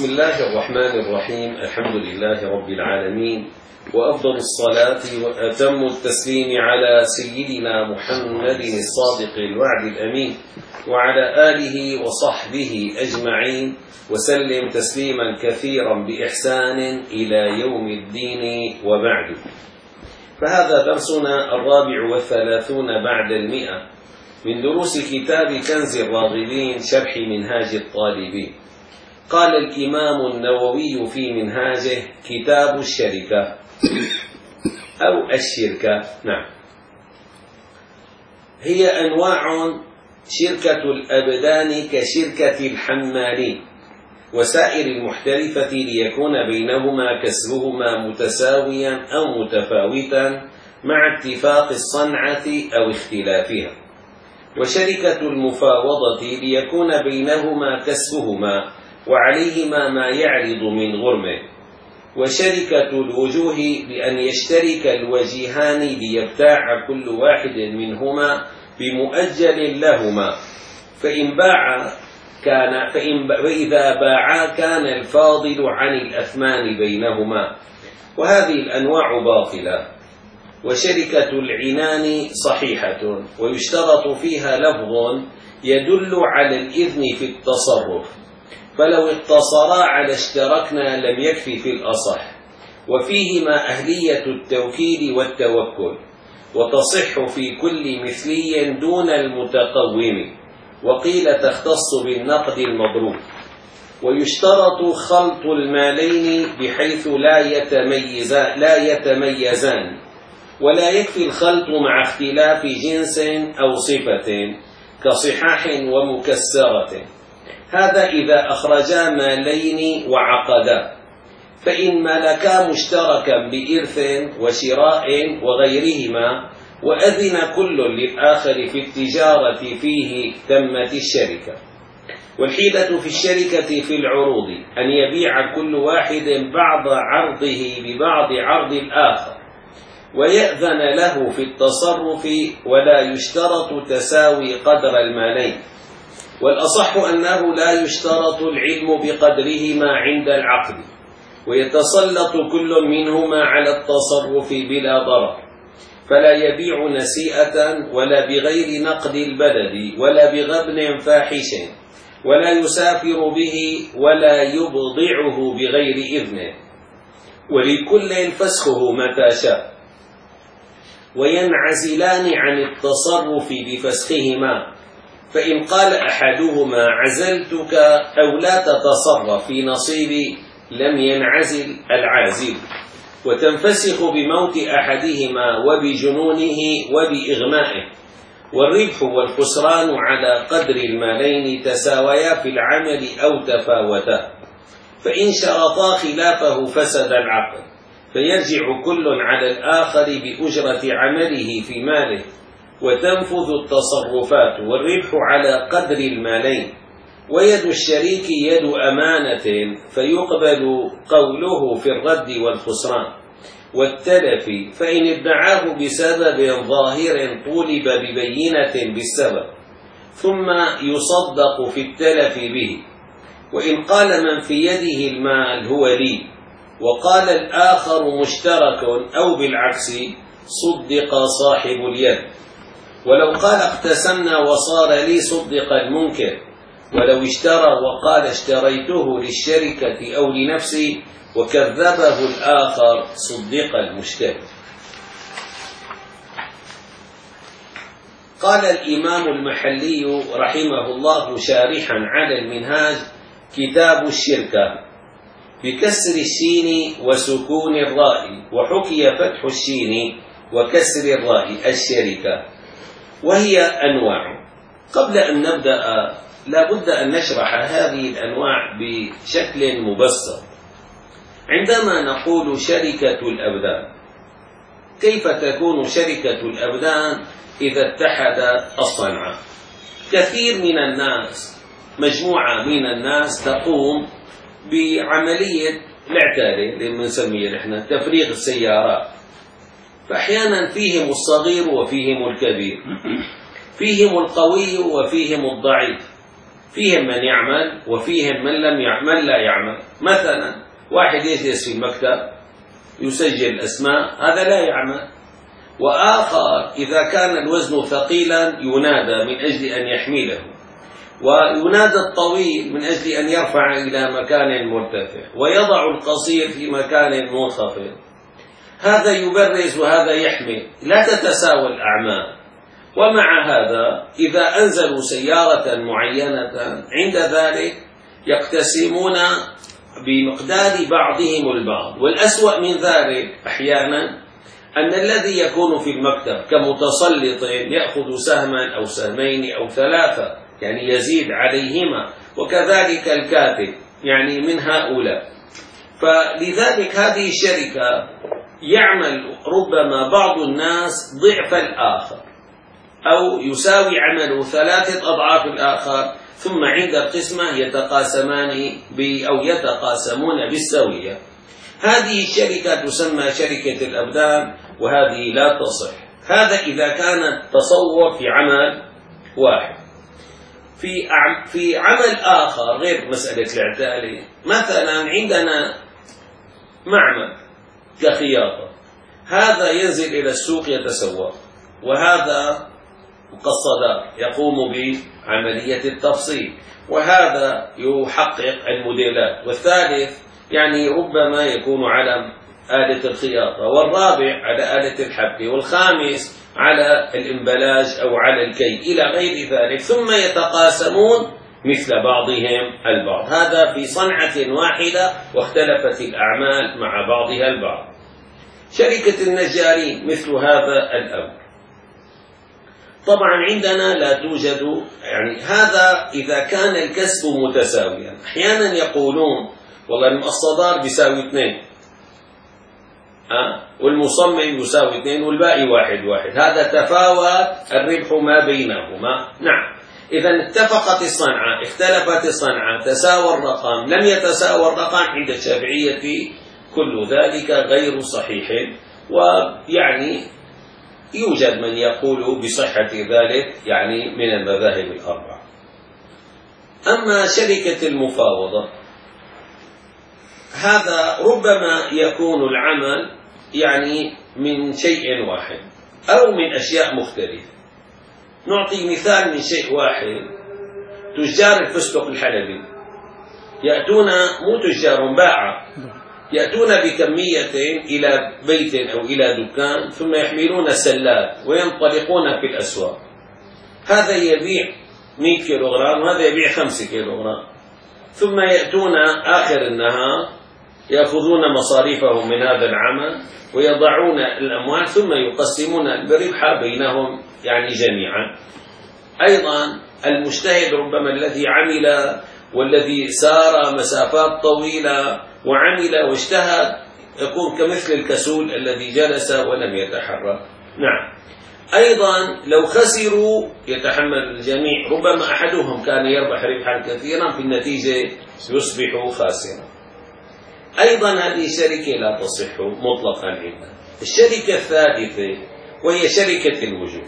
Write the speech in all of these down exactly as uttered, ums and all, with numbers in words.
بسم الله الرحمن الرحيم. الحمد لله رب العالمين، وأفضل الصلاة وأتم التسليم على سيدنا محمد الصادق الوعد الأمين وعلى آله وصحبه أجمعين، وسلم تسليما كثيرا بإحسان إلى يوم الدين. وبعد، فهذا درسنا الرابع والثلاثون بعد المئة من دروس كتاب كنز الراغبين شرح منهاج الطالبين. قال الإمام النووي في منهاجه: كتاب الشركة أو الشركة. نعم، هي أنواع شركة الأبدان كشركة الحمالين وسائر المحترفة، ليكون بينهما كسبهما متساويا أو متفاوتا مع اتفاق الصنعة أو اختلافها. وشركة المفاوضة ليكون بينهما كسبهما وعليهما ما يعرض من غرمه. وشركة الوجوه بأن يشترك الوجيهان ليبتاع كل واحد منهما بمؤجل لهما، فإن باع كان فإن فإذا باعا كان الفاضل عن الأثمان بينهما، وهذه الأنواع باطلة. وشركة العنان صحيحة، ويشترط فيها لفظ يدل على الإذن في التصرف، فلو اقتصرا على اشتركنا لم يكفي في الأصح، وفيهما أهلية التوكيل والتوكل، وتصح في كل مثلي دون المتقوم، وقيل تختص بالنقد المضروب. ويشترط خلط المالين بحيث لا يتميزان لا يتميزان ولا يكفي الخلط مع اختلاف جنس أو صفة كصحاح ومكسرة، هذا إذا أخرجا مالين وعقدا. فإن ملكا مشتركا بإرث وشراء وغيرهما وأذن كل للآخر في التجارة فيه تمت الشركة. والحيلة في الشركة في العروض أن يبيع كل واحد بعض عرضه ببعض عرض الآخر، ويأذن له في التصرف، ولا يشترط تساوي قدر المالين. والأصح أنه لا يشترط العلم بقدرهما عند العقد، ويتسلط كل منهما على التصرف بلا ضرر، فلا يبيع نسيئة ولا بغير نقد البلد ولا بغبن فاحش، ولا يسافر به ولا يبضعه بغير إذنه، ولكل فسخه متى شاء، وينعزلان عن التصرف بفسخهما. فإن قال أحدهما عزلتك أو لا تتصرف في نصيبي لم ينعزل العازل، وتنفسخ بموت أحدهما وبجنونه وبإغمائه. والربح والخسران على قدر المالين تساويا في العمل أو تفاوتا، فإن شرطا خلافه فسد العقد، فيرجع كل على الآخر بأجرة عمله في ماله، وتنفذ التصرفات. والربح على قدر المالين، ويد الشريك يد أمانة، فيقبل قوله في الرد والخسران والتلف. فإن ادعاه بسبب ظاهر طولب ببينة بالسبب، ثم يصدق في التلف به. وإن قال من في يده المال هو لي، وقال الآخر مشترك أو بالعكس، صدق صاحب اليد. ولو قال اقتسمنا وصار لي، صدق المنكر. ولو اشترى وقال اشتريته للشركة أو لنفسي وكذبه الآخر، صدق المشتري. قال الإمام المحلي رحمه الله شارحا على المنهاج: كتاب الشركة بكسر الشين وسكون الراء، وحكي فتح الشين وكسر الراء الشركة، وهي أنواع. قبل أن نبدأ لا بد أن نشرح هذه الأنواع بشكل مبسط. عندما نقول شركة الأبدان، كيف تكون شركة الأبدان إذا اتحد الصنعة؟ كثير من الناس، مجموعة من الناس تقوم بعملية الاعتالة اللي بنسميها نحن تفريغ السيارات، فأحيانا فيهم الصغير وفيهم الكبير، فيهم القوي وفيهم الضعيف، فيهم من يعمل وفيهم من لم يعمل لا يعمل. مثلا واحد يجلس في المكتب يسجل الأسماء، هذا لا يعمل. وآخر إذا كان الوزن ثقيلا ينادى من أجل أن يحمله، وينادى الطويل من أجل أن يرفع إلى مكان مرتفع، ويضع القصير في مكان منخفض. هذا يبرز وهذا يحمل، لا تتساوى الأعمال. ومع هذا إذا أنزلوا سيارة معينة عند ذلك يقتسمون بمقدار بعضهم البعض. والأسوأ من ذلك أحيانا أن الذي يكون في المكتب كمتسلط يأخذ سهما أو سهمين أو ثلاثة، يعني يزيد عليهما، وكذلك الكاتب يعني من هؤلاء. فلذلك هذه الشركة يعمل ربما بعض الناس ضعف الآخر، أو يساوي عمله ثلاثة أضعاف الآخر، ثم عند القسمة يتقاسمان أو يتقاسمون بالسوية. هذه الشركة تسمى شركة الأبدان، وهذه لا تصح. هذا إذا كان التصور في عمل واحد. في في عمل آخر غير مسألة العتالة، مثلا عندنا معمل كخياطة، هذا ينزل إلى السوق يتسوق، وهذا قصدار يقوم بعملية التفصيل، وهذا يحقق الموديلات، والثالث يعني ربما يكون على آلة الخياطة، والرابع على آلة الحبك، والخامس على الإنبلاج أو على الكي إلى غير ذلك، ثم يتقاسمون مثل بعضهم البعض. هذا في صنعة واحدة واختلفت الأعمال مع بعضها البعض. شركة النجارين مثل هذا الأمر. طبعا عندنا لا توجد، يعني هذا إذا كان الكسب متساويا. أحيانا يقولون والله المقصدار بيساوي اثنين، أه؟ والمصمم يساوي اثنين والباقي واحد واحد، هذا تفاوت الربح ما بينهما. نعم، إذا اتفقت الصنعة، اختلفت الصنعة، تساوى الرقم، لم يتساوى الرقم، عند الشافعية كل ذلك غير صحيح. ويعني يوجد من يقول بصحة ذلك يعني من المذاهب الأربعة. أما شركة المفاوضة، هذا ربما يكون العمل يعني من شيء واحد أو من أشياء مختلفة. نعطي مثال من شيء واحد. تجار الفستق الحلبي يأتون، مو تجار باعة، يأتون بكمية إلى بيت أو إلى دكان، ثم يحملون سلات وينطلقون في الأسواق. هذا يبيع مئة كيلوغرام وهذا يبيع خمسة كيلوغرام، ثم يأتون آخر النهار يأخذون مصاريفهم من هذا العمل ويضعون الأموال، ثم يقسمون الربح بينهم يعني جميعا. أيضا المجتهد ربما الذي عمل والذي سار مسافات طويلة وعمل واجتهد يكون كمثل الكسول الذي جلس ولم يتحرك. نعم، أيضا لو خسروا يتحمل الجميع، ربما أحدهم كان يربح ربحا كثيرا، في النتيجة يصبح خاسرا. أيضا هذه الشركة لا تصح مطلقا عندنا. الشركة الثالثة وهي شركة الوجوه.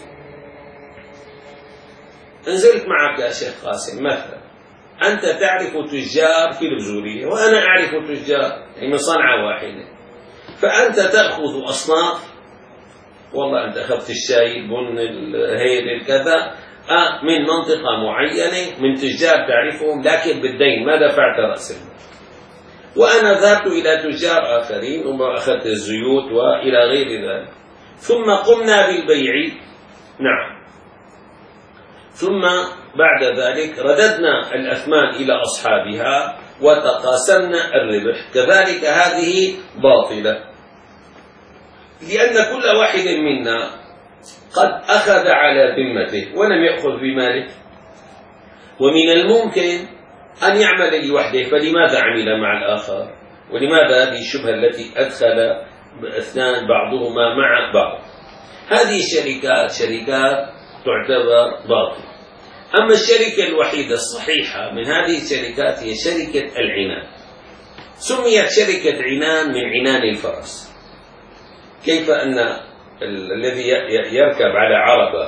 انزلت معك يا شيخ قاسم مثلا، أنت تعرف تجار في البزورية وأنا أعرف تجار من صنعة واحدة، فأنت تأخذ أصناف، والله أنت أخذت الشاي البن الهيل الكذا آه من منطقة معينة من تجار تعرفهم، لكن بالدين ما دفعت رأس المال. وأنا ذهبت إلى تجار آخرين وأخذت الزيوت وإلى غير ذلك، ثم قمنا بالبيع. نعم، ثم بعد ذلك رددنا الأثمان إلى أصحابها وتقاسمنا الربح. كذلك هذه باطلة، لأن كل واحد منا قد أخذ على ذمته ولم يأخذ بماله، ومن الممكن أن يعمل لوحده، فلماذا عمل مع الآخر؟ ولماذا هذه الشبهة التي أدخل اثنان بعضهما مع بعض؟ هذه الشركات شركات تعتبر باطلة. أما الشركة الوحيدة الصحيحة من هذه الشركات هي شركة العنان. سميت شركة عنان من عنان الفرس. كيف أن الذي يركب على عربة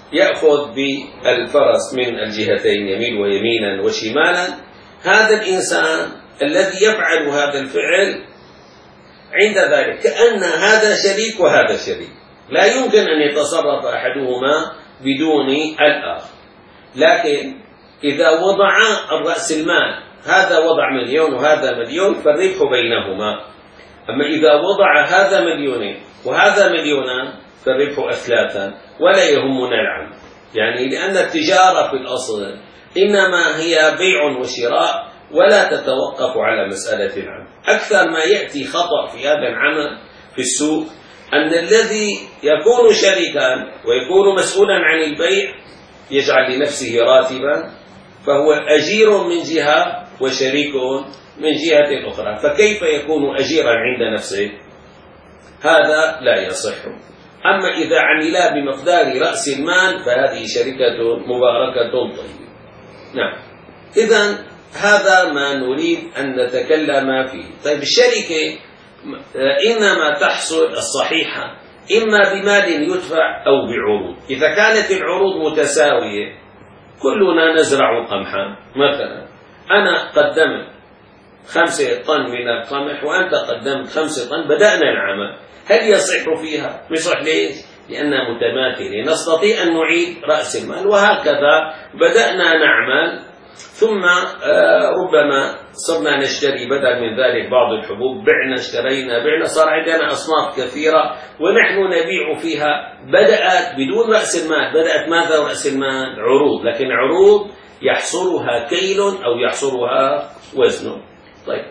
يأخذ بالفرس من الجهتين يمين ويمينا وشمالا، هذا الإنسان الذي يفعل هذا الفعل عند ذلك كأن هذا شريك وهذا شريك، لا يمكن أن يتصرف أحدهما بدون الآخر. لكن إذا وضع الرأس المال، هذا وضع مليون وهذا مليون، فالربح بينهما. أما إذا وضع هذا مليونين وهذا مليونان فالربح أثلاثا، ولا يهمنا العمل، يعني لأن التجارة في الأصل إنما هي بيع وشراء ولا تتوقف على مسألة العمل. أكثر ما يأتي خطأ في هذا العمل في السوق أن الذي يكون شريكا ويكون مسؤولا عن البيع يجعل لنفسه راتبا، فهو أجير من جهة وشريك من جهة أخرى، فكيف يكون أجيرا عند نفسه؟ هذا لا يصح. أما إذا عملا بمقدار رأس المال فهذه شركة مباركة طيبة. نعم، إذن هذا ما نريد أن نتكلم فيه. طيب، الشركة إنما تحصل الصحيحة إما بمال يدفع أو بعروض. إذا كانت العروض متساوية، كلنا نزرع قمحا مثلا، أنا قدمت خمسة طن من القمح وأنت قدمت خمسة طن، بدأنا العمل، هل يصح فيها؟ يصح. ليش؟ لأنها متماثلة، نستطيع أن نعيد رأس المال، وهكذا بدأنا نعمل. ثم ربما صرنا نشتري بدل من ذلك بعض الحبوب، بعنا اشترينا بعنا، صار عندنا أصناف كثيرة ونحن نبيع فيها. بدأت بدون رأس المال، بدأت ماذا رأس المال؟ عروض، لكن عروض يحصلها كيل أو يحصلها وزن. طيب،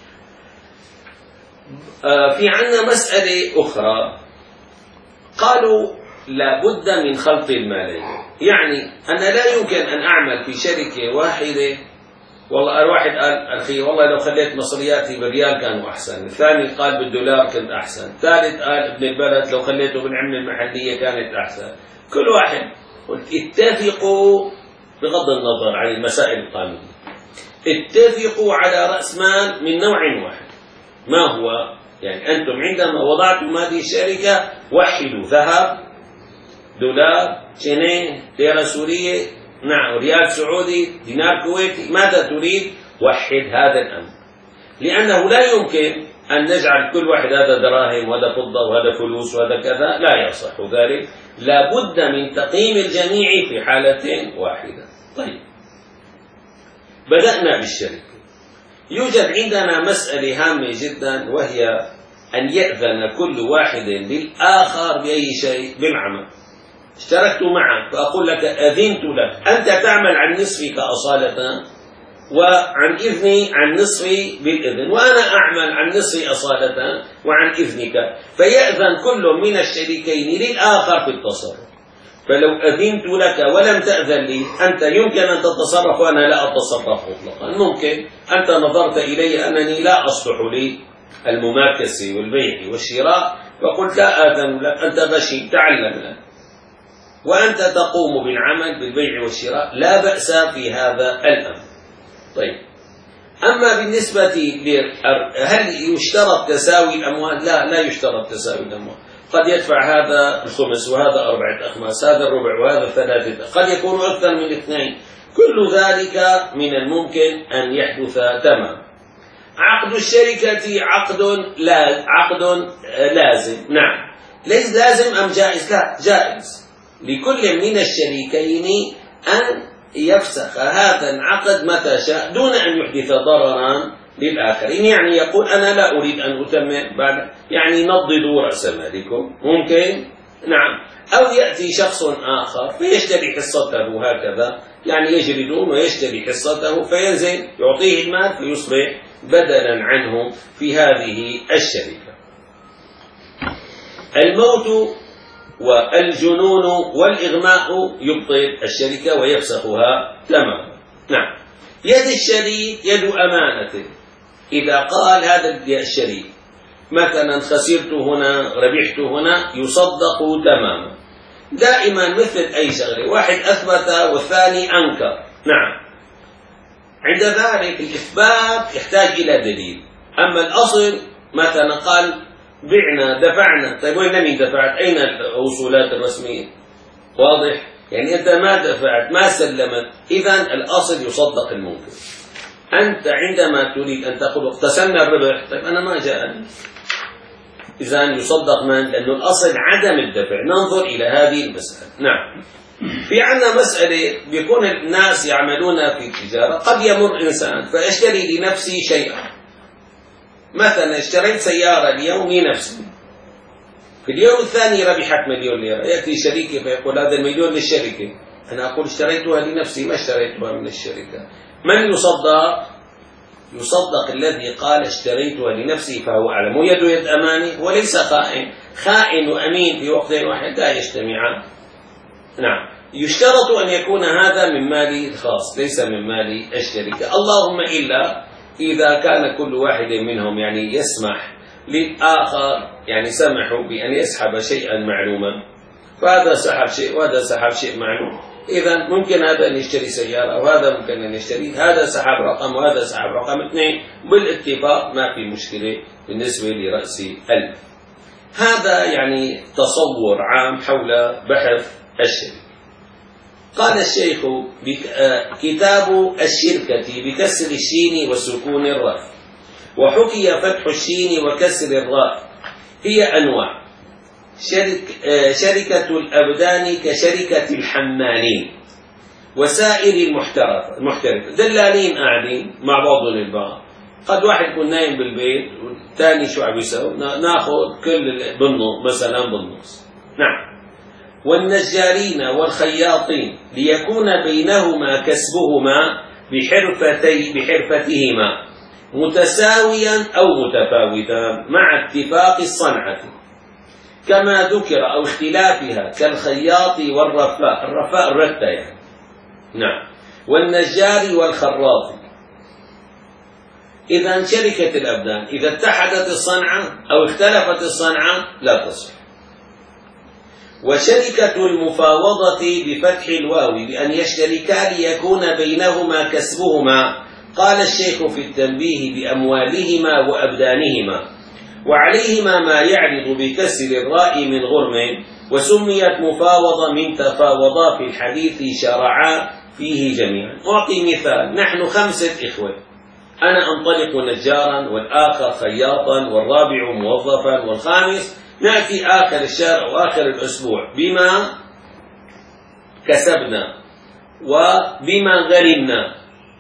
في عنا مسألة أخرى، قالوا لا بد من خلط المالين. يعني أنا لا يمكن أن أعمل في شركة واحدة، والله الواحد قال أخي والله لو خليت مصرياتي بالريال كانوا أحسن، الثاني قال بالدولار كنت أحسن، الثالث قال ابن البلد لو خليته بالعملة المحلية كانت أحسن. كل واحد قلت اتفقوا، بغض النظر عن المسائل القانونية، اتفقوا على رأس مال من نوع واحد. ما هو؟ يعني أنتم عندما وضعتم هذه الشركة وحدوا ذهب، دولار، جنيه، ليرة سورية، نعم، ريال سعودي، دينار كويتي، ماذا تريد؟ وحد هذا الأمر، لأنه لا يمكن أن نجعل كل واحد هذا دراهم وهذا فضة وهذا فلوس وهذا كذا، لا يصح ذلك. لا بد من تقييم الجميع في حالة واحدة. طيب، بدأنا بالشركة. يوجد عندنا مسألة هامة جدا، وهي أن يأذن كل واحد للآخر بأي شيء بالعمل. اشتركت معك فأقول لك أذنت لك، أنت تعمل عن نصفك أصالة وعن إذني عن نصفي بالإذن، وأنا أعمل عن نصفي أصالة وعن إذنك، فيأذن كل من الشريكين للآخر في التصرف. فلو أذنت لك ولم تأذن لي، أنت يمكن أن تتصرف وأنا لا أتصرف مطلقا. ممكن أنت نظرت إلي أنني لا أصلح لي المماكسة والبيع والشراء فقلت لا آذن لك، أنت غشي، تعلم لك، وأنت تقوم بالعمل بالبيع والشراء، لا بأس في هذا الأمر. طيب، أما بالنسبة هل يشترط تساوي الأموال؟ لا، لا يشترط تساوي الأموال. قد يدفع هذا الخمس وهذا أربعة أخماس، هذا الربع وهذا ثلاثة، قد يكون أكثر من اثنين، كل ذلك من الممكن أن يحدث تمام. عقد الشركة عقد لا عقد لازم، نعم، ليس لازم أم جائز؟ لا، جائز لكل من الشريكين أن يفسخ هذا العقد متى شاء دون أن يحدث ضررا للآخرين. يعني يقول أنا لا أريد أن أتمم بعد، يعني نضدوا رأس مالكم، ممكن، نعم. أو يأتي شخص آخر فيشتري حصته هكذا، يعني يجلدون ويشتري حصته فينزل يعطيه المال فيصبح بدلا عنه في هذه الشركة. الموت والجنون والإغماء يبطل الشركة ويفسخها تماما. نعم. يد الشريك يد أمانة. إذا قال هذا الشريك مثلا خسرت هنا ربحت هنا يصدق تماما. دائما مثل أي شغلة، واحد أثبت والثاني أنكر، نعم، عند ذلك الإثبات يحتاج إلى دليل. أما الأصل مثلا قال بعنا دفعنا، طيب وين لم دفعت؟ أين الوصولات الرسمية؟ واضح؟ يعني أنت ما دفعت ما سلمت، إذن الأصل يصدق الممكن. أنت عندما تريد أن تقول اقتسمنا الربح، طيب أنا ما جاءني، إذن يصدق من؟ لأنه الأصل عدم الدفع. ننظر إلى هذه المسألة. نعم. في عندنا مسألة بيكون الناس يعملون في التجارة، قد يمر إنسان فيشتري لنفسه شيئا، مثلا اشتريت سيارة اليوم لنفسي، في اليوم الثاني ربحت مليون ليرة، يأتي شريكي فيقول هذا المليون للشركة، أنا أقول اشتريتها لنفسي ما اشتريتها من الشركة. من يصدق؟ يصدق الذي قال اشتريتها لنفسي فهو أعلم، ويد يد أماني وليس خائن. خائن وأمين في وقت واحد لا يجتمعان. نعم. يشترط أن يكون هذا من مالي الخاص ليس من مالي الشركة، اللهم إلا إذا كان كل واحد منهم يعني يسمح للآخر، يعني سمحوا بأن يسحب شيئا معلوما، فهذا سحب شيء وهذا سحب شيء معلوم، إذا ممكن هذا أن يشتري سيارة وهذا ممكن أن يشتري، هذا سحب رقم وهذا سحب رقم اثنين بالاتفاق، ما في مشكلة بالنسبة لرأس المال. هذا يعني تصور عام حول بحث الشركة. قال الشيخ كتاب الشركة بكسر الشين وسكون الراء، وحكي فتح الشين وكسر الراء، هي أنواع: شرك شركة الأبدان كشركة الحمالين وسائر المحترف. دلالين قاعدين مع بعضهم البعض، قد واحد يكون نايم بالبيت والثاني شو عم يسوي، ناخذ كل بالنص مثلا بالنص. نعم. والنجارين والخياطين ليكون بينهما كسبهما بحرفتي بحرفتهما متساويا أو متفاوتا مع اتفاق الصنعة كما ذكر، أو اختلافها كالخياط والرفاء، الرفاء الرتة يعني. نعم. والنجار والخراط. إذا شركة الأبدان إذا اتحدت الصنعة أو اختلفت الصنعة لا تصح. وشركة المفاوضة بفتح الواو بأن يشتركا ليكون بينهما كسبهما، قال الشيخ في التنبيه بأموالهما وأبدانهما، وعليهما ما يعرض بكسر الراء من غرم، وسميت مفاوضة من تفاوضا في الحديث شرعا فيه جميعا. أعطي مثال: نحن خمسة إخوة، أنا أنطلق نجارا والآخر خياطا والرابع موظفا والخامس نأتي آخر الشهر أو آخر الأسبوع بما كسبنا وبما غنمنا،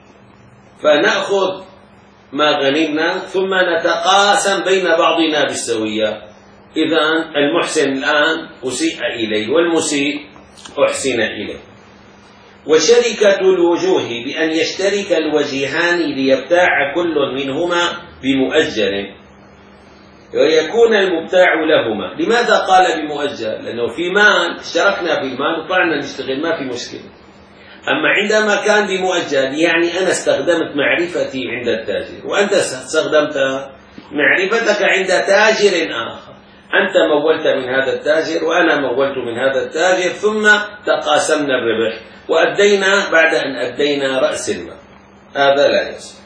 فنأخذ ما غنمنا ثم نتقاسم بين بعضنا بالسوية. إذن المحسن الآن أسيء إليه والمسيء أحسن إليه. وشركة الوجوه بأن يشترك الوجهان ليبتاع كل منهما بمؤجل ويكون المبتاع لهما. لماذا قال بمؤجل؟ لأنه في مال اشتركنا في المال وطلعنا نشتغل ما في مشكلة. أما عندما كان بمؤجل يعني أنا استخدمت معرفتي عند التاجر وأنت استخدمت معرفتك عند تاجر آخر، أنت مولت من هذا التاجر وأنا مولت من هذا التاجر، ثم تقاسمنا الربح وأدينا بعد أن أدينا رأس المال، هذا لا يصح.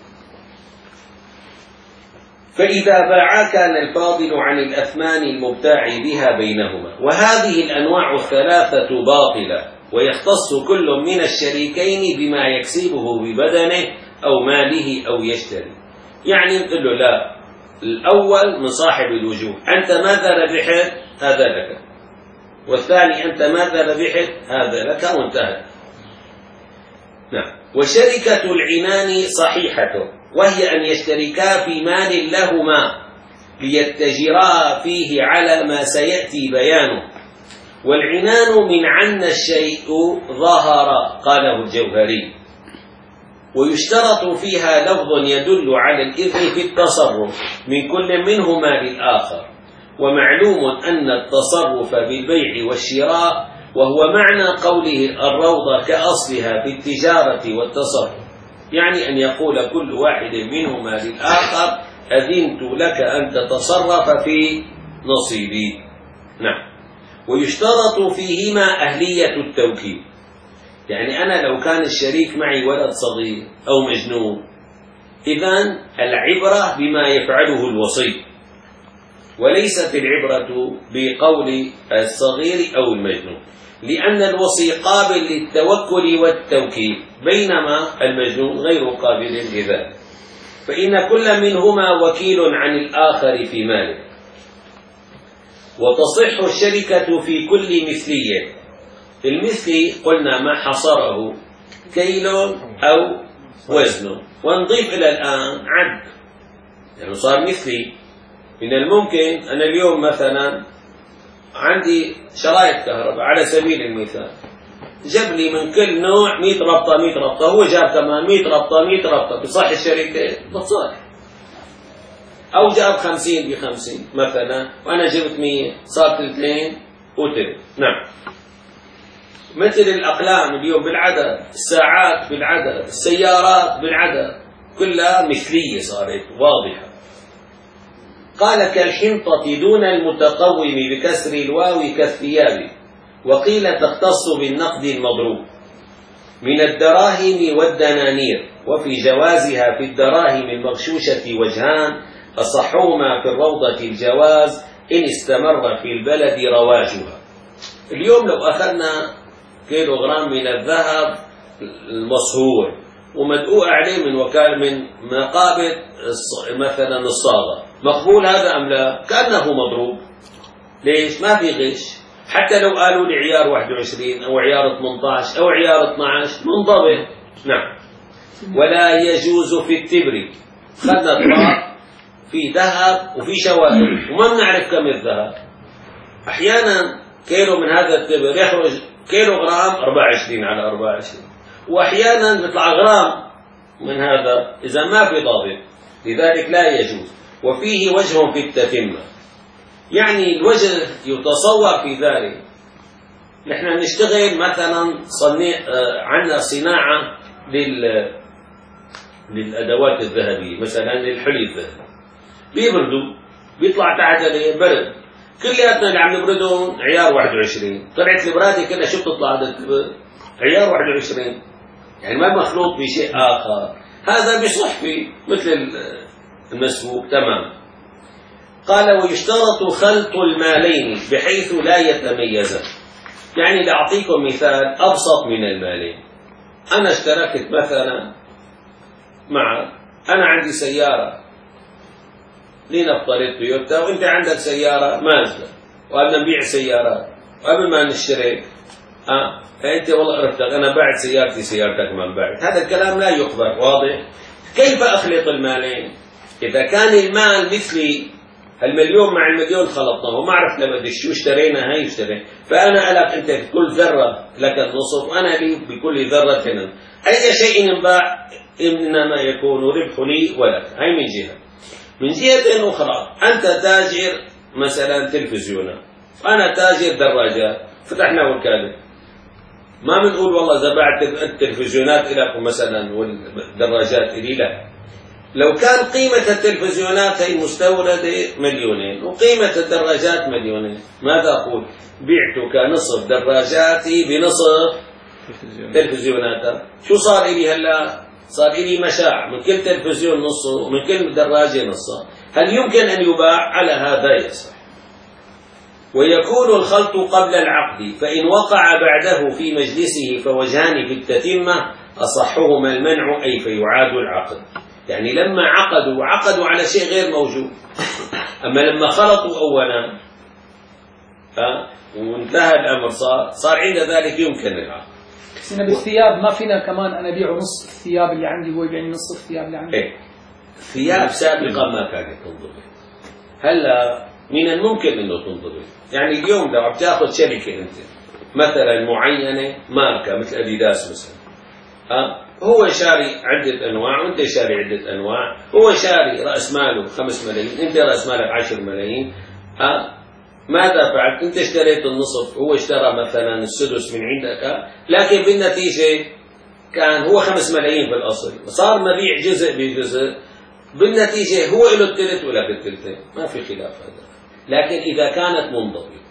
فإذا باعا كان الفاضل عن الأثمان المبتاع بها بينهما. وهذه الأنواع الثلاثة باطلة، ويختص كل من الشريكين بما يكسبه ببدنه أو ماله أو يشتري. يعني نقول له لا، الأول من صاحب الوجوه، أنت ماذا ربحت؟ هذا لك. والثاني أنت ماذا ربحت؟ هذا لك، وانتهت. نعم. وشركة العنان صحيحة، وهي أن يشتركا في مال لهما ليتجرا فيه على ما سيأتي بيانه. والعنان من عن الشيء ظهر، قاله الجوهري. ويشترط فيها لفظ يدل على الإذن في التصرف من كل منهما للآخر. ومعلوم أن التصرف بالبيع والشراء وهو معنى قوله الروضة كأصلها في التجارة والتصرف، يعني أن يقول كل واحد منهما للآخر أذنت لك أن تتصرف في نصيبي. نعم. ويشترط فيهما أهلية التوكيل، يعني أنا لو كان الشريك معي ولد صغير أو مجنون، إذن العبرة بما يفعله الوصي، وليست العبرة بقول الصغير أو المجنون. لأن الوصي قابل للتوكل والتوكيل، بينما المجنون غير قابل لذلك، فإن كل منهما وكيل عن الآخر في ماله. وتصح الشركة في كل مثلية. المثلي قلنا ما حصره كيل أو وزن، ونضيف إلى الآن عد، يعني صار مثلي. من الممكن أن اليوم مثلا عندي شرايط كهرباء على سبيل المثال، جاب لي من كل نوع مئة ربطة مئة ربطة، هو جاب كمان مئة ربطة مئة ربطة، بصح الشركة؟ بتصح. أو جاب خمسين بخمسين مثلا، وأنا جبت مية، صار ثلثين وثلث. نعم. مثل الأقلام اليوم بالعدد، الساعات بالعدد، السيارات بالعدد، كلها مثلية صارت واضحة. قال كالحنطة دون المتقوم بكسر الواو كالثياب، وقيل تختص بالنقد المضروب من الدراهم والدنانير، وفي جوازها في الدراهم المغشوشة وجهان، أصحهما في الروضة الجواز إن استمر في البلد رواجها. اليوم لو أخذنا كيلو غرام من الذهب المصهور ومدقوق عليه من وكالة من مقابض مثلا الصاغة، مقبول هذا أم لا؟ كأنه مضروب. ليش؟ ما في غش. حتى لو قالوا لي عيار واحد وعشرين أو عيار ثمانية عشر أو عيار اثني عشر منضبط. نعم. ولا يجوز في التبر. خدنا طباق في ذهب وفي شوائب وما بنعرف كم الذهب. أحيانا كيلو من هذا التبر يخرج كيلو غرام أربعة وعشرين على أربعة وعشرين، وأحيانا بيطلع غرام من هذا إذا ما في ضابط، لذلك لا يجوز. وفيه وجه في التتمة، يعني الوجه يتصور في ذلك. نحن نشتغل مثلا صنيع عندنا صناعة لل للأدوات الذهبية، مثلا للحلي الذهبي، بيبردوا بيطلع تحت برد، كلياتنا اللي عم نبردهم عيار واحد وعشرين، طلعت البرادة كلها شو بتطلع هذا عيار واحد وعشرين، يعني ما مخلوط بشيء آخر. هذا بيصح فيه مثل المسبوق تمام. قال ويشترط خلط المالين بحيث لا يتميزا. يعني لأعطيكم مثال أبسط من المالين. أنا اشتركت مثلا مع أنا عندي سيارة لنفترض تويوتا، وأنت عندك سيارة مازدا، وقبل نبيع سيارات وقبل ما نشترك أه فأنت والله عرفتك أنا بعت سيارتي سيارتك ما بعت، هذا الكلام لا يقبل. واضح؟ كيف أخلط المالين؟ إذا كان المال مثلي المليون مع المليون خلطناه وما عرفنا بدي شو اشترينا هاي اشترينا، فأنا ألك أنت بكل ذرة لك النصف وأنا لي بكل ذرة هنا. أي شيء ينباع إنما يكون ربح لي ولك. هاي من جهة. من جهة أخرى أنت تاجر مثلا تلفزيونات، أنا تاجر دراجات، فتحنا وكالة، ما بنقول والله إذا بعت التلفزيونات لكم مثلا والدراجات إلي، لا. لو كان قيمة التلفزيونات هي مستوردة مليونين وقيمة الدراجات مليونين، ماذا أقول؟ بعتك نصف دراجاتي بنصف تلفزيوناتها. شو صار إلي هلا؟ صار إلي مشاع، من كل تلفزيون نصه ومن كل دراجة نصه. هل يمكن أن يباع؟ على هذا يصح. ويكون الخلط قبل العقد، فإن وقع بعده في مجلسه فوجهان في التتمة، أصحهما المنع أي فيعاد العقد. يعني لما عقدوا عقدوا على شيء غير موجود، أما لما خلطوا أولا ها وانتهى الأمر صار صار عند ذلك يمكن العقد. سنة بالثياب ما فينا كمان أنا أبيع نص الثياب اللي عندي هو يبيع نص الثياب اللي عندي. إيه. ثياب سابقا ما كانت تنضبط، هلا من الممكن إنه تنضبط. يعني اليوم لو عم تاخذ شركة أنت مثلا معينة ماركة مثل أديداس مثلا، ها هو شاري عدة أنواع وأنت شاري عدة أنواع، هو شاري رأس ماله خمس ملايين أنت رأس مالك عشر ملايين، ها ماذا فعلت؟ أنت اشتريت النصف هو اشترى مثلا السدس من عندك، لكن بالنتيجة كان هو خمس ملايين في الأصل، صار مبيع جزء بجزء، بالنتيجة هو له الثلث ولك الثلثين، ما في خلاف هذا. لكن إذا كانت منضبطة،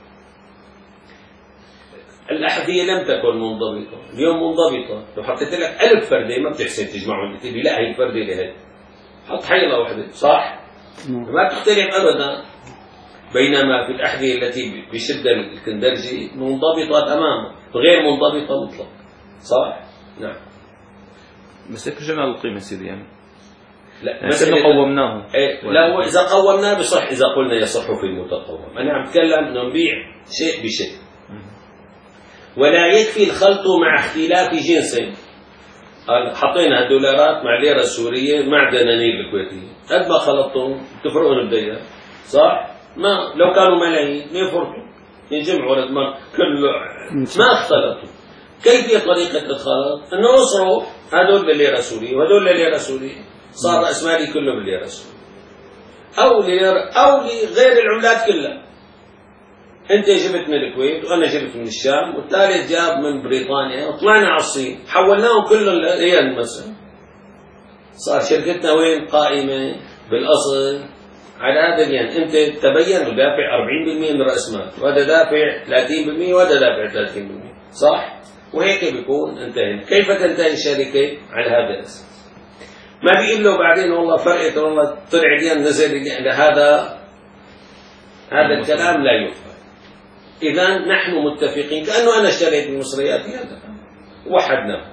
الأحذية لم تكن منضبطة، اليوم منضبطة، لو حطيت لك ألف فردة ما بتحسن تجمعهم، قلت لي لا هي الفردة لهي، حط حيلة واحدة، صح؟ ما تختلف أبدا. بينما في الأحذية التي بشدة الكندرجي منضبطة تماما غير منضبطة مطلق. صح؟ نعم. بس كيف رجعنا للقيمة سيدي يعني؟ لا بس إذا قومناه. إيه لا إذا قومناه بصح إذا قلنا يصح في المتقوم. أنا عم أتكلم إنه نبيع شيء بشيء. ولا يكفي الخلط مع اختلاف جنس. حطينا الدولارات مع الليرة السورية مع دنانير الكويتية، قد ما خلطتهم تفرقون بديها. صح؟ ما لو كانوا ملايين ما يفرقوا ينجمعوا ولد ما كل ما اختلطوا. كيف هي طريقة الخلط؟ انه اصرف هذول بالليرة السورية وهذول بالليرة السورية، صار رأس مالي كله بالليرة السورية. او ليرة او لغير العملات كلها. انت جبت من الكويت وانا جبت من الشام والثالث جاب من بريطانيا وطلعنا على الصين، حولناهم كلهم لريال مثلا. صار شركتنا وين قائمة بالاصل على هذا الين. انت تبين دافع أربعين بالمئة من راس مال وهذا دافع ثلاثين بالمئة وهذا دافع ثلاثين بالمئة. صح؟ وهيك بيكون انتهينا. كيف تنتهي الشركة؟ على هذا الاساس. ما بيقول له بعدين والله فرقت والله طلع الين نزل الين. هذا هذا الكلام لا يفهم. إذا نحن متفقين كأنه أنا اشتريت بمصريات هذا وحدنا.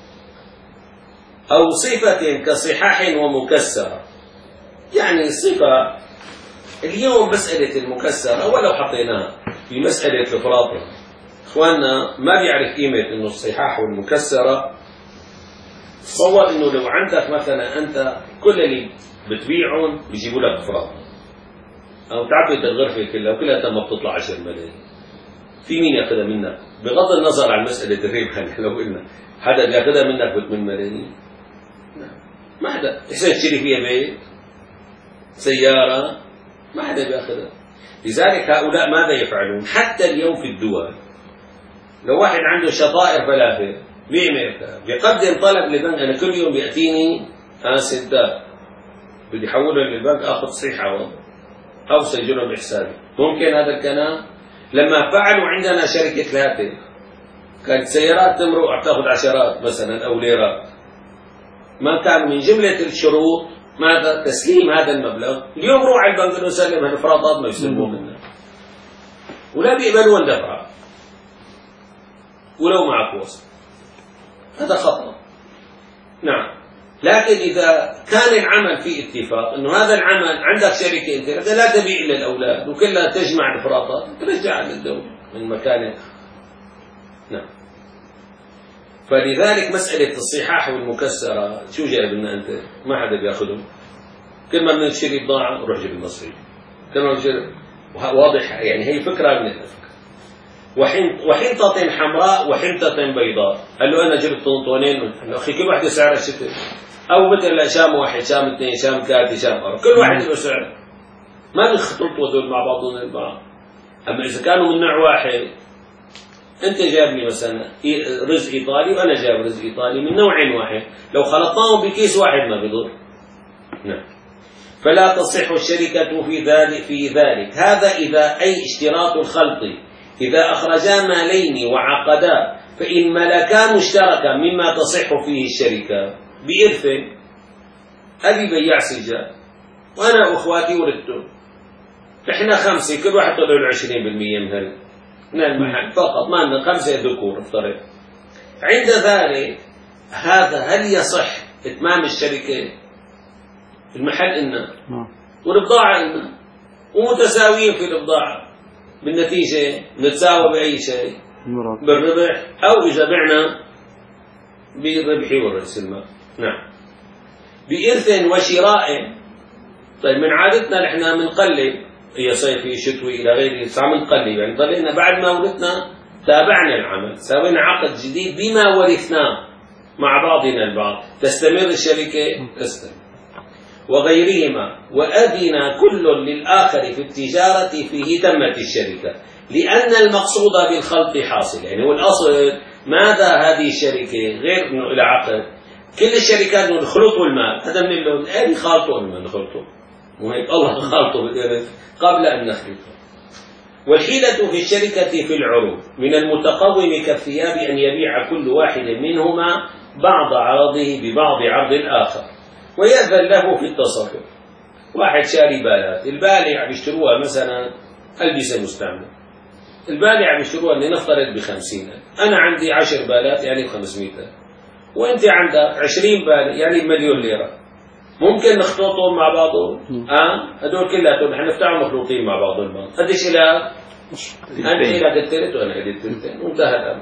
أو صفة كصحاح ومكسرة، يعني صفة اليوم مسألة المكسرة ولو حطيناها في مسألة الفراطة إخواننا ما بيعرف قيمة إنه الصحاح والمكسرة. تصور إنه لو عندك مثلا أنت كل اللي بتبيعهم بيجيبوا لك فراطة أو تعبت الغرفة كلها وكلها ما بتطلع عشر ملايين، في مين ياخذها منك؟ بغض النظر عن مسألة الربح لو قلنا حدا بياخذها منك ب ثمانية ملايين؟ ما حدا. إحسن تشتري فيها بيت سيارة ما حدا بياخذها. لذلك هؤلاء ماذا يفعلون؟ حتى اليوم في الدول لو واحد عنده شطائر فلافل بأمريكا بيقدم طلب للبنك، أنا كل يوم بيأتيني أنا سداد بدي أحوله للبنك آخذ صحة أو سجلهم بحسابي. ممكن هذا الكلام؟ لما فعلوا عندنا شركة الهاتف كانت سيارات تمرق تاخذ عشرات مثلا أو ليرات، ما كان من جملة الشروط ماذا؟ تسليم هذا المبلغ. اليوم روح على البنك نسلم هالفراطات ما يسلموا منا ولا بيقبلون دفعة ولو معك وصل. هذا خطأ. نعم. لكن إذا كان العمل في اتفاق إنه هذا العمل عندك شركة أنت لا تبيع إلا الأولاد وكلها تجمع الفراطات ترجع للدولة من مكانها. نعم. فلذلك مسألة الصحاح والمكسرة شو جايب لنا أنت؟ ما حدا بياخذهم. كل ما بنشتري بضاعة نروح جيب المصري. كل ما بنشتري واضح يعني هي فكرة من الفكرة. وحنطة حمراء وحنطة بيضاء. قال له أنا جبت طنطونين أخي كل واحدة سعرها شتى. أو مثل شام واحد شام اثنين شام ثلاثة شام أربعة كل واحد له سعر. ما بيختلطوا هذول مع بعضهم البعض. أما إذا كانوا من نوع واحد أنت جاب لي مثلا رز إيطالي وأنا جاب رز إيطالي من نوع واحد، لو خلطناهم بكيس واحد ما بيضر. نعم. فلا تصح الشركة في ذلك في ذلك. هذا إذا أي اشتراط الخلط إذا أخرجا مالين وعقدا فإن ملكا مشتركا مما تصح فيه الشركة بإرث. أبي بياع سجاد وأنا وأخواتي ولدته، إحنا خمسة كل واحد طلع له عشرين بالمئة من من المحل فقط، ما لنا خمسة ذكور افترض. عند ذلك هذا هل يصح إتمام الشركة؟ المحل إلنا والبضاعة إلنا ومتساويين في البضاعة، بالنتيجة نتساوى بأي شيء بالربح أو إذا بعنا بالربح والرأس المال. نعم. بإرث وشراء. طيب من عادتنا نحن بنقلب هي صيفي شتوي إلى غيره، صار بنقلب يعني ضلينا بعد ما ورثنا تابعنا العمل سوينا عقد جديد بما ورثناه مع بعضنا البعض تستمر الشركة تستمر. وغيرهما وأذن كل للآخر في التجارة فيه تمت الشركة لأن المقصود بالخلط حاصل. يعني هو الأصل ماذا هذه الشركة غير أنه إلى عقد. كل الشركات نخلطوا المال هذا من اللون أين خالطوا المال نخلطه وهيك الله خالطه بالإرث قبل أن نخلطه. والحيلة في الشركة في العروض من المتقوم كالثياب أن يبيع كل واحد منهما بعض عرضه ببعض عرض الآخر ويأذن له في التصرف. واحد شاري بالات، البالع بيشتروها مثلا ألبسة مستعملة. البالة عم يشتروها لنفترض بخمسين، أنا عندي عشر بالات يعني بخمسمائة، وأنت عندك عشرين بالة يعني بمليون ليرة. ممكن نخلطهم مع بعضهم؟ آه هدول كلاتهم نحن نفتحهم مخلوطين مع بعضهم. قديش إلى؟ أنت إلى التلت وأنا إلى التلتين، وانتهى الأمر.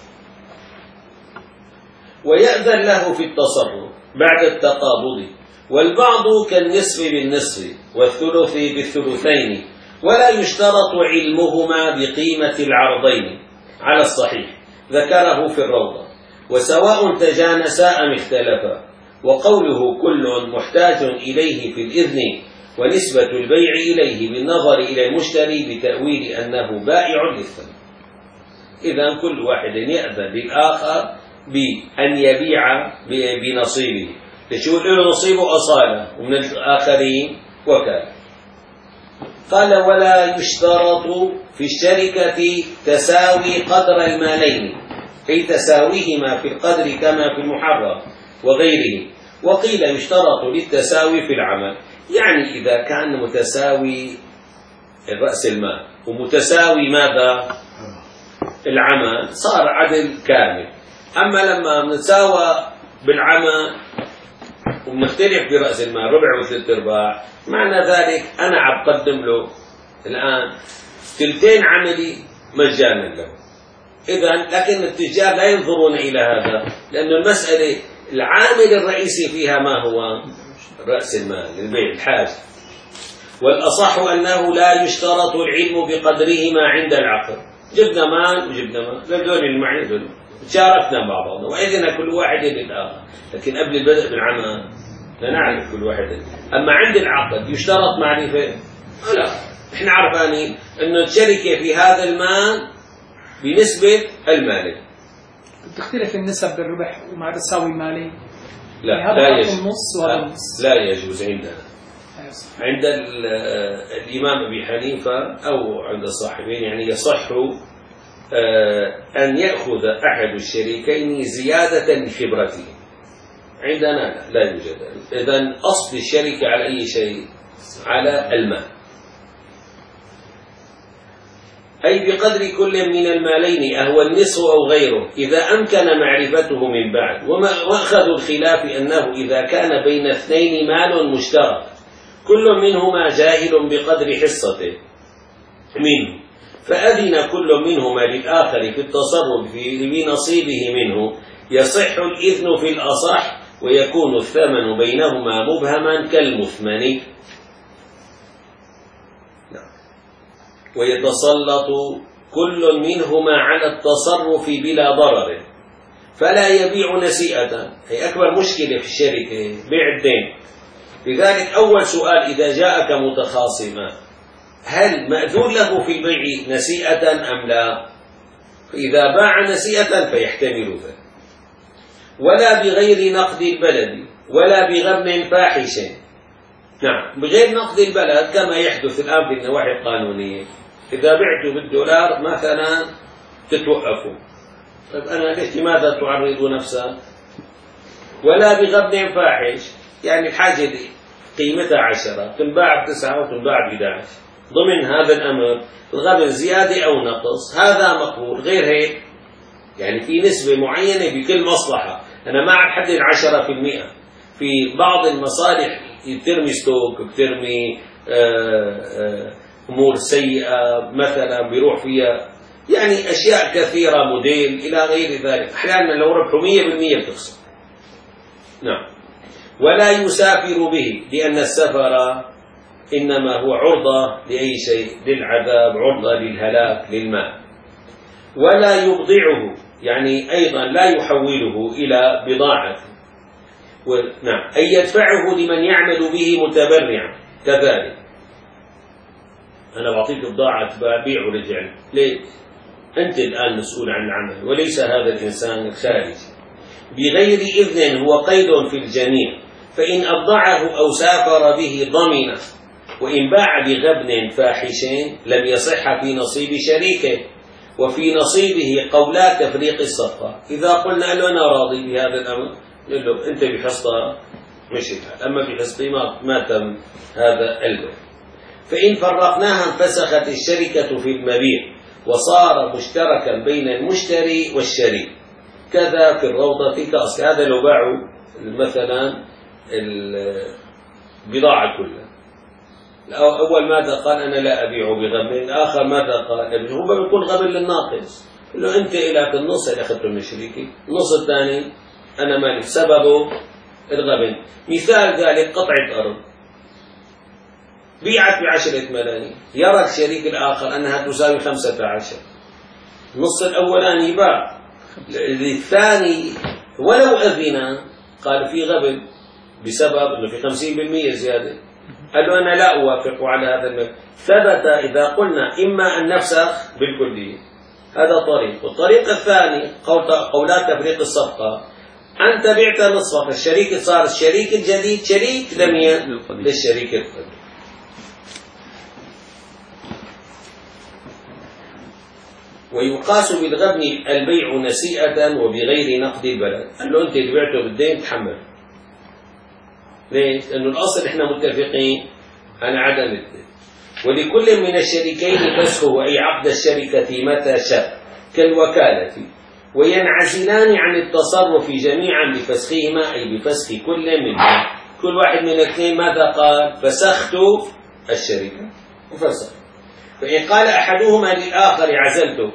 ويأذن له في التصرف بعد التقابض، والبعض كالنصف بالنصف والثلث بالثلثين، ولا يشترط علمهما بقيمة العرضين على الصحيح، ذكره في الروضة. وسواء تجانسا أم اختلفا، وقوله كل محتاج إليه في الإذن، ونسبة البيع إليه بالنظر إلى المشتري بتأويل أنه بائع للثمن. إذا كل واحد يأذن للآخر بأن يبيع بنصيبه، تشوف له نصيبه أصالة ومن الآخرين وكذا. قال ولا يشترط في الشركة تساوي قدر المالين، أي تساويهما في القدر كما في المحرر وغيره. وقيل يشترط للتساوي في العمل، يعني إذا كان متساوي رأس المال ومتساوي ماذا؟ العمل، صار عدل كامل. أما لما نتساوى بالعمل وبنختلف برأس المال ربع وثلاث أرباع، معنى ذلك أنا عم بقدم له الآن ثلثين عملي مجانا له. إذا لكن التجار لا ينظرون إلى هذا، لأن المسألة العامل الرئيسي فيها ما هو؟ رأس المال، البيع، الحاجة. والأصح أنه لا يشترط العلم بقدرهما عند العقد. جبنا مال وجبنا مال، لدول المعني دول شاركنا مع بعضنا وإذن كل واحد للآخر، لكن قبل البدء بالعمل لا نعرف كل واحد. أما عند العقد يشترط معرفة؟ لا، إحنا عرفانين أنه الشركة في هذا المال بنسبة المالك. تختلف النسب بالربح ومع تساوي مالي؟ لا لا يجوز. النص ولا النص؟ لا يجوز عندنا. عند الإمام أبي حنيفة أو عند الصاحبين يعني يصح أن يأخذ أحد الشريكين زيادة لخبرته. عندنا لا, لا يوجد. إذن أصل الشركة على أي شيء؟ على المال، أي بقدر كل من المالين أهو النصف أو غيره إذا أمكن معرفته من بعد. وأخذ الخلاف أنه إذا كان بين اثنين مال مشترك كل منهما جاهل بقدر حصته منه، فأذن كل منهما للآخر في التصرف بنصيبه منه، يصح الإذن في الأصح، ويكون الثمن بينهما مبهما كالمثمن. ويتسلط كل منهما على التصرف بلا ضرر، فلا يبيع نسيئة. هي أكبر مشكلة في الشركة بيع الدين. لذلك أول سؤال إذا جاءك متخاصما هل مأذون له في البيع نسيئة أم لا؟ فإذا باع نسيئة فيحتمل ذلك. ولا بغير نقد البلد ولا بغبن فاحش. نعم، بغير نقد البلد كما يحدث الآن في النواحي القانونية. إذا بعتوا بالدولار مثلا تتوقفوا. طيب أنا ليش لماذا تعرض نفسك؟ ولا بغبن فاحش، يعني الحاجة دي قيمتها عشرة تنباع بتسعة وتنباع بإحدى عشر. ضمن هذا الأمر الغبن زيادة أو نقص هذا مقبول. غير هيك يعني في نسبة معينة بكل مصلحة. أنا ما عم حدد عشرة في المئة. في بعض المصالح ترمي ستوك، بترمي أمور سيئة مثلا بيروح فيها يعني أشياء كثيرة موديل إلى غير ذلك. أحيانا لو ربحوا مية بالمية بتخسر. نعم. ولا يسافر به، لأن السفر إنما هو عرضة لأي شيء، للعذاب، عرضة للهلاك، للماء. ولا يبضعه، يعني أيضا لا يحوله إلى بضاعة. نعم، أي يدفعه لمن يعمل به متبرعا كذلك. أنا بعطيك بضاعة ببيع ورجع، ليه؟ أنت الآن مسؤول عن العمل وليس هذا الإنسان الخارجي. بغير إذن هو قيد في الجميع، فإن أبضعه أو سافر به ضمن. وإن باع بغبن فاحش لم يصح في نصيب شريكه، وفي نصيبه قولا تفريق الصفقة. إذا قلنا له أنا راضي بهذا الأمر نقول له أنت بحصتها مشي، أما بحصتي ما, ما تم هذا البيع. فإن فرقناها انفسخت الشركة في المبيع وصار مشتركا بين المشتري والشريك. كذا في الروضة كأصل. هذا لو باعوا مثلا البضاعة كلها، أول ماذا قال أنا لا أبيع بغبن، آخر ماذا قال أبيع، هو بيكون غبن للناقص، لو أنت إلى النص اللي أخذته من شريكي، النص الثاني أنا مالي سببه الغبن. مثال ذلك قطعة أرض بيعت بعشرة ملايين، يرى الشريك الآخر أنها تساوي خمسة عشر، النص الأولاني باع، الثاني ولو أذن قال في غبن بسبب أنه في خمسين بالمئة زيادة، قال له أنا لا أوافق على هذا المبلغ. ثبت إذا قلنا إما أن نفسخ بالكلية، هذا طريق. والطريق الثاني قولات تفريق الصفقة، أنت بعت نصفه فالشريك صار الشريك الجديد شريك لم للشريك القديم. ويقاس بالغبن البيع نسيئة وبغير نقد البلد. قال له أنت اللي بعته بالدين تحمل. ليش؟ لأنه الأصل إحنا متفقين على عدم الدين. ولكل من الشريكين فسخه أي عقد الشركة متى شاء كالوكالة، وينعزلان عن التصرف جميعا بفسخهما أي بفسخ كل منهما. كل واحد من الاثنين ماذا قال؟ فسخت الشركة وفسخ. فإن قال أحدهما للآخر عزلتك،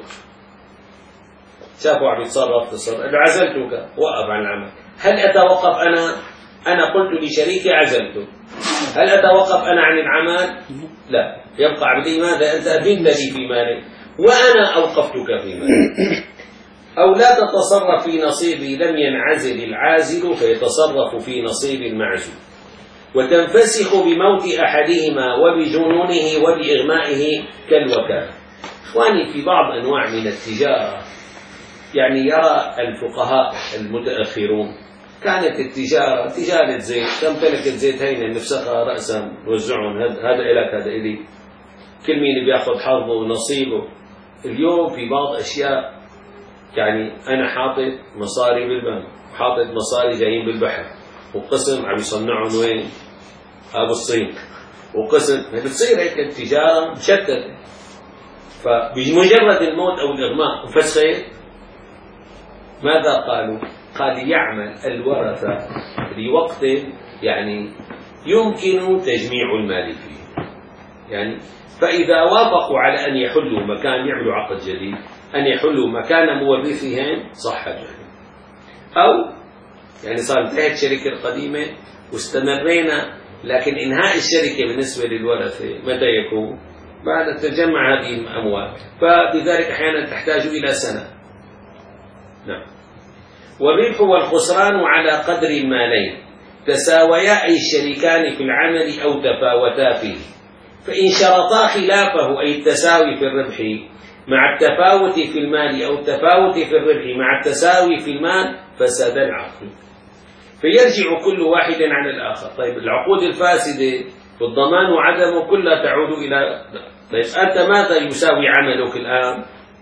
شافوا عم يتصرف تصرف عزلتك وقف عن العمل، هل أتوقف أنا؟ أنا قلت لشريكي عزلتك، هل أتوقف أنا عن العمل؟ لا، يبقى عبدي ماذا؟ أنت أذنت لي في مالي وأنا أوقفتك في مالي. أو لا تتصرف في نصيبي، لم ينعزل العازل فيتصرف في نصيب المعزول. وتنفسخ بموت أحدهما وبجنونه وبإغمائه كالوكالة. إخواني، في بعض أنواع من التجارة يعني يرى الفقهاء المتأخرون كانت التجارة تجارة زيت، تمتلك الزيت هين نفسخها رأسا نوزعهم، هذا إلك هذا إلي، كل مين بياخذ حظه ونصيبه. اليوم في بعض أشياء يعني أنا حاطط مصاري بالبنك وحاطط مصاري جايين بالبحر، وقسم عم يصنعهم وين؟ أبو الصين، وقسم بتصير هيك التجارة مشتتة. فبمجرد الموت أو الإغماء وفسخ ماذا قالوا؟ قال يعمل الورثة لوقت يعني يمكن تجميع المال فيه، يعني فإذا وافقوا على أن يحلوا مكان يعملوا عقد جديد، أن يحلوا مكان مورثهم صح جميع. أو يعني صار انتهت الشركة القديمة واستمرينا، لكن إنهاء الشركة بالنسبة للورثة متى يكون؟ بعد تجمع هذه الأموال، فبذلك أحيانا تحتاج إلى سنة. نعم. والربح والخسران على قدر المالين تساويا أي الشريكان في العمل أو تفاوتا فيه، فإن شرطا خلافه أي التساوي في الربح مع التفاوت في المال أو التفاوت في الربح مع التساوي في المال فسد العقد، فيرجع كل واحد عن الآخر. طيب العقود الفاسدة والضمان وعدمه كلها تعود إلى، طيب أنت ماذا يساوي عملك الآن؟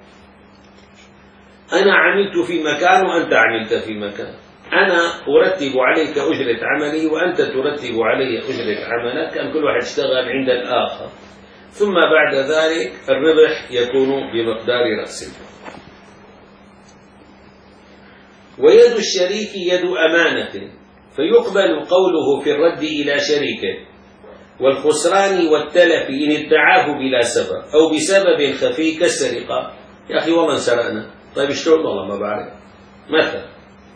أنا عملت في مكان وأنت عملت في مكان، أنا أرتب عليك أجرة عملي وأنت ترتب علي أجرة عملك، كان كل واحد اشتغل عند الآخر، ثم بعد ذلك الربح يكون بمقدار رأسه. ويد الشريك يد أمانة، فيقبل قوله في الرد إلى شريكه، والخسران والتلف إن ادعاه بلا سبب أو بسبب خفي كالسرقة. يا أخي ومن سرقنا؟ طيب شلون؟ والله ما بعرف. مثلا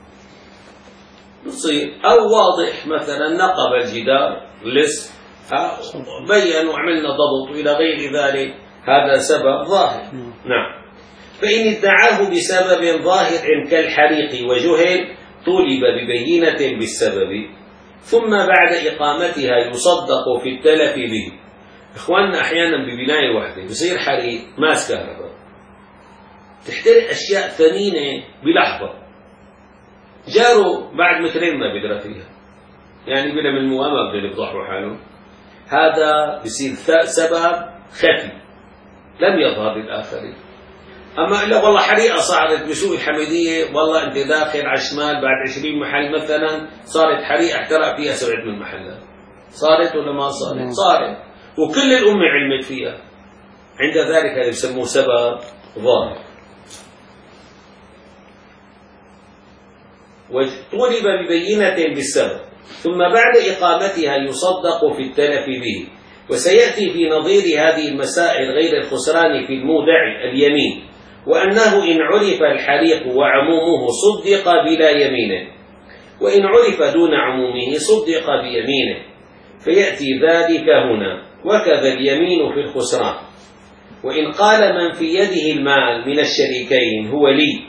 بتصير أو واضح مثلا نقب الجدار لص بين وعملنا ضبط إلى غير ذلك، هذا سبب ظاهر. نعم. فإن ادعاه بسبب ظاهر كالحريق وجهل طولب ببينة بالسبب، ثم بعد إقامتها يصدق في التلف به. إخواننا أحيانا ببناية واحدة بصير حريق ماس كهرباء، تحترق أشياء ثمينة بلحظة، جاره بعد مترين ما بيدرى فيها، يعني بلا من الموامة بدهم يفضحوا حالهم. هذا بصير سبب خفي لم يظهر للآخرين. أما إلا والله حريقة صارت بسوق الحميدية، والله أنت داخل على الشمال بعد عشرين محل مثلا صارت حريقة احترق فيها سبعة من محلات، صارت ولا ما صارت؟ صارت. وكل الأمة علمت فيها، عند ذلك هذا يسموه سبب ظاهر. وطولب ببينة بالسبب، ثم بعد إقامتها يصدق في التلف به. وسيأتي في نظير هذه المسائل غير الخسران في المودع اليمين، وأنه إن عرف الحريق وعمومه صدق بلا يمينه، وإن عرف دون عمومه صدق بيمينه، فيأتي ذلك هنا. وكذا اليمين في الخسران. وإن قال من في يده المال من الشريكين هو لي،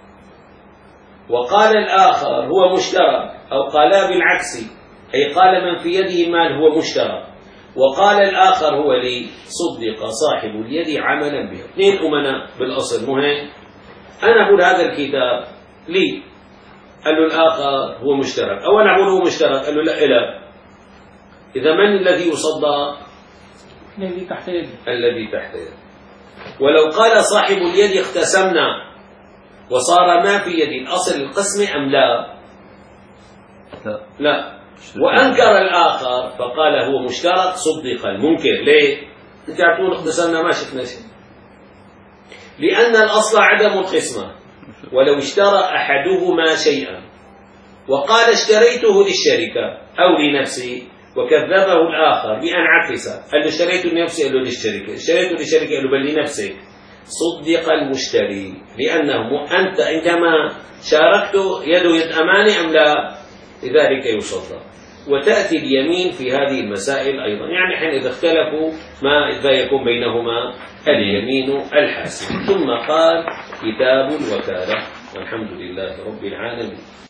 وقال الآخر هو مشترك، أو قالا بالعكس، أي قال من في يده المال هو مشترك وقال الآخر هو لي، صدق صاحب اليد عملا به. اثنين أمنا بالأصل مهم، أنا أقول هذا الكتاب لي، قال له الآخر هو مشترك، أو أنا أقول هو مشترك، قال له لا إله. إذا من الذي يصدق؟ الذي تحت يدي. الذي تحت يدي. ولو قال صاحب اليد اقتسمنا وصار ما في يدي، الأصل القسم أم لا؟ لا, لا. وأنكر الآخر فقال هو مشترك، صدق المنكر. ليه؟ أنت عطول اقتسمنا ما شفنا شيء، لأن الأصل عدم القسمة. ولو اشترى أحدهما شيئا وقال اشتريته للشركة أو لنفسي وكذبه الآخر بأن عكس، قال له اشتريته لنفسي، قال له للشركة، اشتريته للشركة، قال له بل لنفسك، صدق المشتري، لأنه أنت عندما شاركته يده يد أمانة أم لا؟ لذلك يصدق. وتأتي اليمين في هذه المسائل أيضا، يعني حين إذا اختلفوا ما إذا يكون بينهما اليمين الحاسم. ثم قال كتاب الوكالة، والحمد لله رب العالمين.